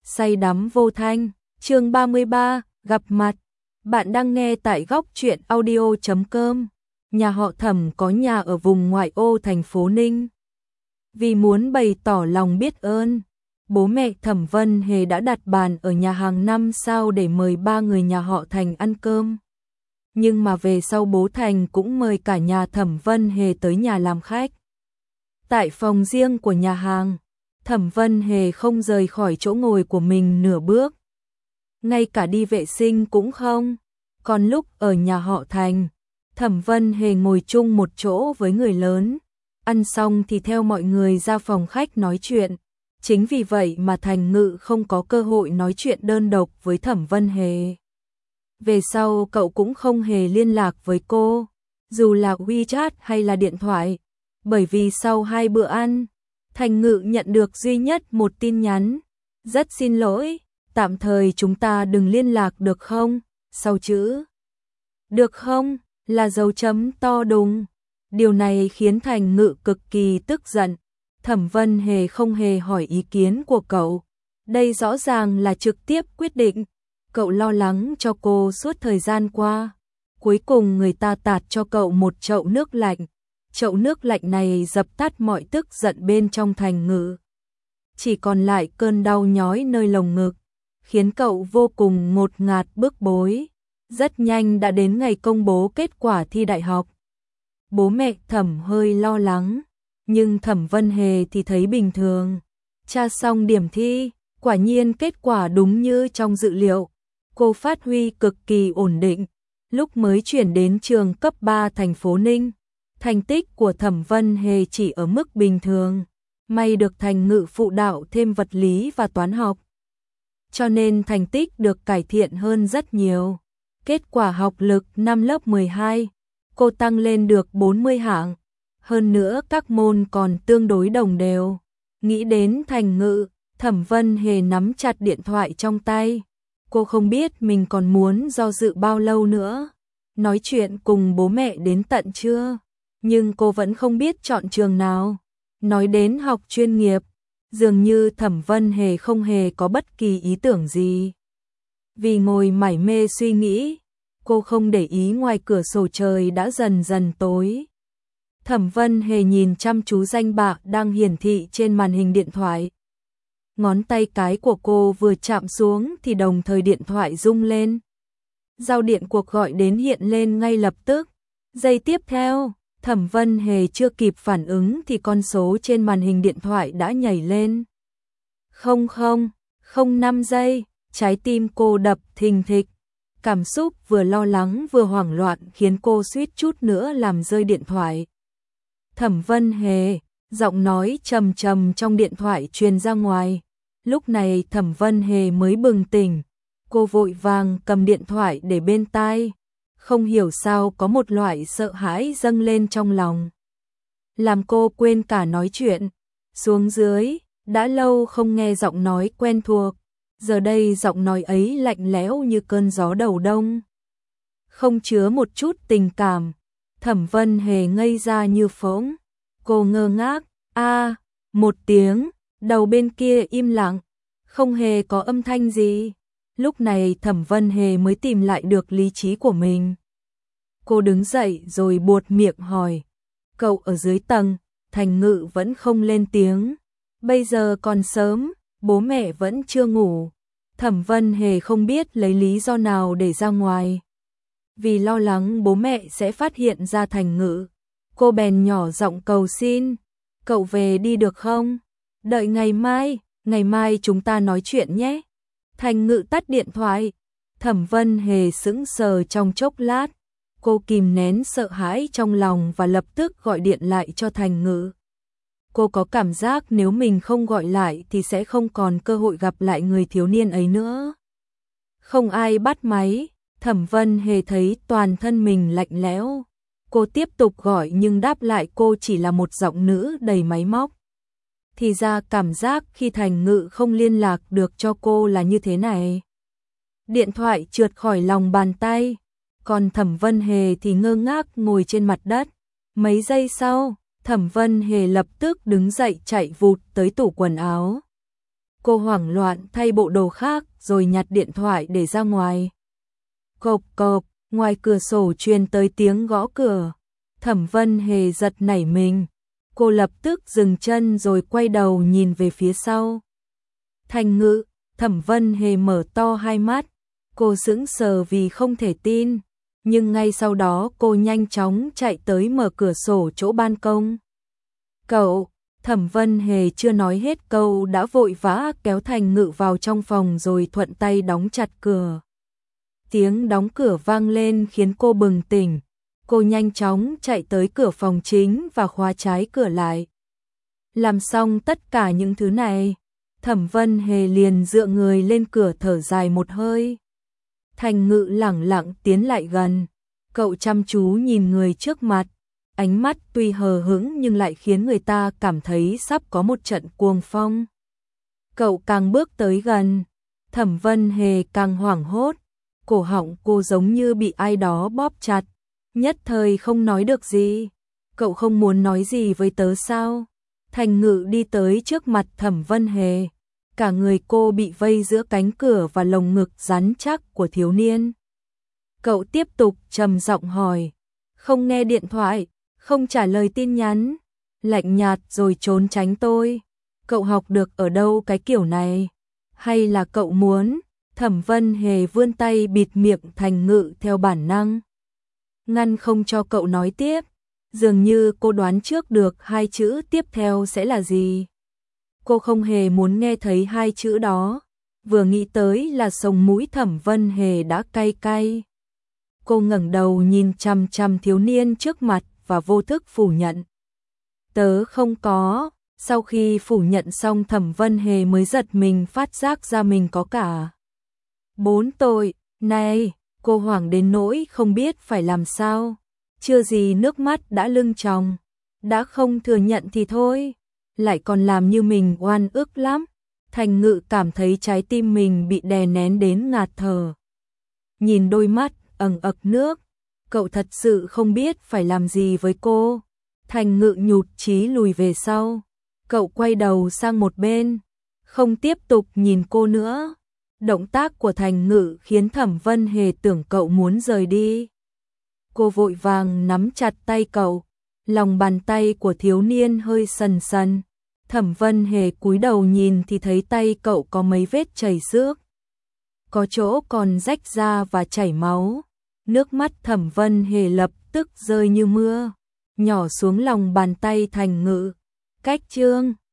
say đắm vô thanh, chương 33, gặp mặt. Bạn đang nghe tại góc truyện audio.com. Nhà họ Thẩm có nhà ở vùng ngoại ô thành phố Ninh. Vì muốn bày tỏ lòng biết ơn, bố mẹ Thẩm Vân Hề đã đặt bàn ở nhà hàng 5 sao để mời 3 người nhà họ Thành ăn cơm. Nhưng mà về sau bố Thành cũng mời cả nhà Thẩm Vân Hề tới nhà làm khách. Tại phòng riêng của nhà hàng, Thẩm Vân Hề không rời khỏi chỗ ngồi của mình nửa bước. Ngay cả đi vệ sinh cũng không. Còn lúc ở nhà họ Thành, Thẩm Vân Hề ngồi chung một chỗ với người lớn. Ăn xong thì theo mọi người ra phòng khách nói chuyện. Chính vì vậy mà Thành Ngự không có cơ hội nói chuyện đơn độc với Thẩm Vân Hề. Về sau cậu cũng không hề liên lạc với cô, dù là WeChat hay là điện thoại. Bởi vì sau 2 bữa ăn, Thành Ngự nhận được duy nhất một tin nhắn. Rất xin lỗi, tạm thời chúng ta đừng liên lạc được không? Sau chữ được không là dấu chấm to đùng. Điều này khiến Thành Ngự cực kỳ tức giận. Thẩm Vân Hề không hề hỏi ý kiến của cậu. Đây rõ ràng là trực tiếp quyết định. Cậu lo lắng cho cô suốt thời gian qua. Cuối cùng người ta tạt cho cậu một chậu nước lạnh. Chậu nước lạnh này dập tắt mọi tức giận bên trong Thành Ngự. Chỉ còn lại cơn đau nhói nơi lồng ngực, khiến cậu vô cùng ngột ngạt bức bối. Rất nhanh đã đến ngày công bố kết quả thi đại học. Bố mẹ Thẩm hơi lo lắng, nhưng Thẩm Vân Hề thì thấy bình thường. Tra xong điểm thi, quả nhiên kết quả đúng như trong dự liệu. Cô phát huy cực kỳ ổn định. Lúc mới chuyển đến trường cấp 3 thành phố Ninh, thành tích của Thẩm Vân Hề chỉ ở mức bình thường. May được Thành Ngự phụ đạo thêm vật lý và toán học, cho nên thành tích được cải thiện hơn rất nhiều. Kết quả học lực năm lớp 12, cô tăng lên được 40 hạng. Hơn nữa các môn còn tương đối đồng đều. Nghĩ đến Thành Ngự, Thẩm Vân Hề nắm chặt điện thoại trong tay. Cô không biết mình còn muốn do dự bao lâu nữa. Nói chuyện cùng bố mẹ đến tận trưa, nhưng cô vẫn không biết chọn trường nào. Nói đến học chuyên nghiệp, dường như Thẩm Vân Hề không hề có bất kỳ ý tưởng gì. Vì ngồi mải mê suy nghĩ, cô không để ý ngoài cửa sổ trời đã dần dần tối. Thẩm Vân Hề nhìn chăm chú danh bạ đang hiển thị trên màn hình điện thoại. Ngón tay cái của cô vừa chạm xuống thì đồng thời điện thoại rung lên. Giao điện cuộc gọi đến hiện lên ngay lập tức. Giây tiếp theo, Thẩm Vân Hề chưa kịp phản ứng thì con số trên màn hình điện thoại đã nhảy lên. 0005 giây, trái tim cô đập thình thịch. Cảm xúc vừa lo lắng vừa hoảng loạn khiến cô suýt chút nữa làm rơi điện thoại. Thẩm Vân Hề, giọng nói trầm trầm trong điện thoại truyền ra ngoài. Lúc này Thẩm Vân Hề mới bừng tỉnh. Cô vội vàng cầm điện thoại để bên tai. Không hiểu sao có một loại sợ hãi dâng lên trong lòng, làm cô quên cả nói chuyện. Xuống dưới, đã lâu không nghe giọng nói quen thuộc. Giờ đây giọng nói ấy lạnh lẽo như cơn gió đầu đông, không chứa một chút tình cảm. Thẩm Vân Hề ngây ra như phỗng. Cô ngơ ngác, một tiếng, đầu bên kia im lặng, không hề có âm thanh gì. Lúc này Thẩm Vân Hề mới tìm lại được lý trí của mình. Cô đứng dậy rồi buột miệng hỏi, cậu ở dưới tầng? Thành Ngự vẫn không lên tiếng. Bây giờ còn sớm, bố mẹ vẫn chưa ngủ. Thẩm Vân Hề không biết lấy lý do nào để ra ngoài. Vì lo lắng bố mẹ sẽ phát hiện ra Thành Ngự, cô bèn nhỏ giọng cầu xin, cậu về đi được không? Đợi ngày mai chúng ta nói chuyện nhé. Thành Ngự tắt điện thoại. Thẩm Vân Hề sững sờ trong chốc lát. Cô kìm nén sợ hãi trong lòng và lập tức gọi điện lại cho Thành Ngự. Cô có cảm giác nếu mình không gọi lại thì sẽ không còn cơ hội gặp lại người thiếu niên ấy nữa. Không ai bắt máy. Thẩm Vân Hề thấy toàn thân mình lạnh lẽo. Cô tiếp tục gọi nhưng đáp lại cô chỉ là một giọng nữ đầy máy móc. Thì ra cảm giác khi Thành Ngự không liên lạc được cho cô là như thế này. Điện thoại trượt khỏi lòng bàn tay, còn Thẩm Vân Hề thì ngơ ngác ngồi trên mặt đất. Mấy giây sau, Thẩm Vân Hề lập tức đứng dậy chạy vụt tới tủ quần áo. Cô hoảng loạn thay bộ đồ khác rồi nhặt điện thoại để ra ngoài. Cộp cộp, ngoài cửa sổ truyền tới tiếng gõ cửa. Thẩm Vân Hề giật nảy mình. Cô lập tức dừng chân rồi quay đầu nhìn về phía sau. Thành Ngự. Thẩm Vân Hề mở to hai mắt. Cô sững sờ vì không thể tin. Nhưng ngay sau đó cô nhanh chóng chạy tới mở cửa sổ chỗ ban công. Cậu, Thẩm Vân Hề chưa nói hết câu đã vội vã kéo Thành Ngự vào trong phòng rồi thuận tay đóng chặt cửa. Tiếng đóng cửa vang lên khiến cô bừng tỉnh. Cô nhanh chóng chạy tới cửa phòng chính và khóa trái cửa lại. Làm xong tất cả những thứ này, Thẩm Vân Hề liền dựa người lên cửa thở dài một hơi. Thành Ngự lẳng lặng tiến lại gần. Cậu chăm chú nhìn người trước mặt. Ánh mắt tuy hờ hững nhưng lại khiến người ta cảm thấy sắp có một trận cuồng phong. Cậu càng bước tới gần, Thẩm Vân Hề càng hoảng hốt. Cổ họng cô giống như bị ai đó bóp chặt. Nhất thời không nói được gì. Cậu không muốn nói gì với tớ sao? Thành Ngự đi tới trước mặt Thẩm Vân Hề. Cả người cô bị vây giữa cánh cửa và lồng ngực rắn chắc của thiếu niên. Cậu tiếp tục trầm giọng hỏi. Không nghe điện thoại, không trả lời tin nhắn, lạnh nhạt rồi trốn tránh tôi. Cậu học được ở đâu cái kiểu này? Hay là cậu muốn? Thẩm Vân Hề vươn tay bịt miệng Thành Ngự theo bản năng. Ngăn không cho cậu nói tiếp. Dường như cô đoán trước được hai chữ tiếp theo sẽ là gì. Cô không hề muốn nghe thấy hai chữ đó. Vừa nghĩ tới là sống mũi Thẩm Vân Hề đã cay cay. Cô ngẩng đầu nhìn chằm chằm thiếu niên trước mặt và vô thức phủ nhận. Tớ không có. Sau khi phủ nhận xong Thẩm Vân Hề mới giật mình phát giác ra mình có cả 4 tội. Này, cô hoảng đến nỗi không biết phải làm sao. Chưa gì nước mắt đã lưng tròng. Đã không thừa nhận thì thôi, lại còn làm như mình oan ức lắm. Thành Ngự cảm thấy trái tim mình bị đè nén đến ngạt thở. Nhìn đôi mắt ẩn ực nước, cậu thật sự không biết phải làm gì với cô. Thành Ngự nhụt chí lùi về sau. Cậu quay đầu sang một bên, không tiếp tục nhìn cô nữa. Động tác của Thành Ngự khiến Thẩm Vân Hề tưởng cậu muốn rời đi. Cô vội vàng nắm chặt tay cậu. Lòng bàn tay của thiếu niên hơi sần sần. Thẩm Vân Hề cúi đầu nhìn thì thấy tay cậu có mấy vết chảy xước. Có chỗ còn rách ra và chảy máu. Nước mắt Thẩm Vân Hề lập tức rơi như mưa, nhỏ xuống lòng bàn tay Thành Ngự. Cách chương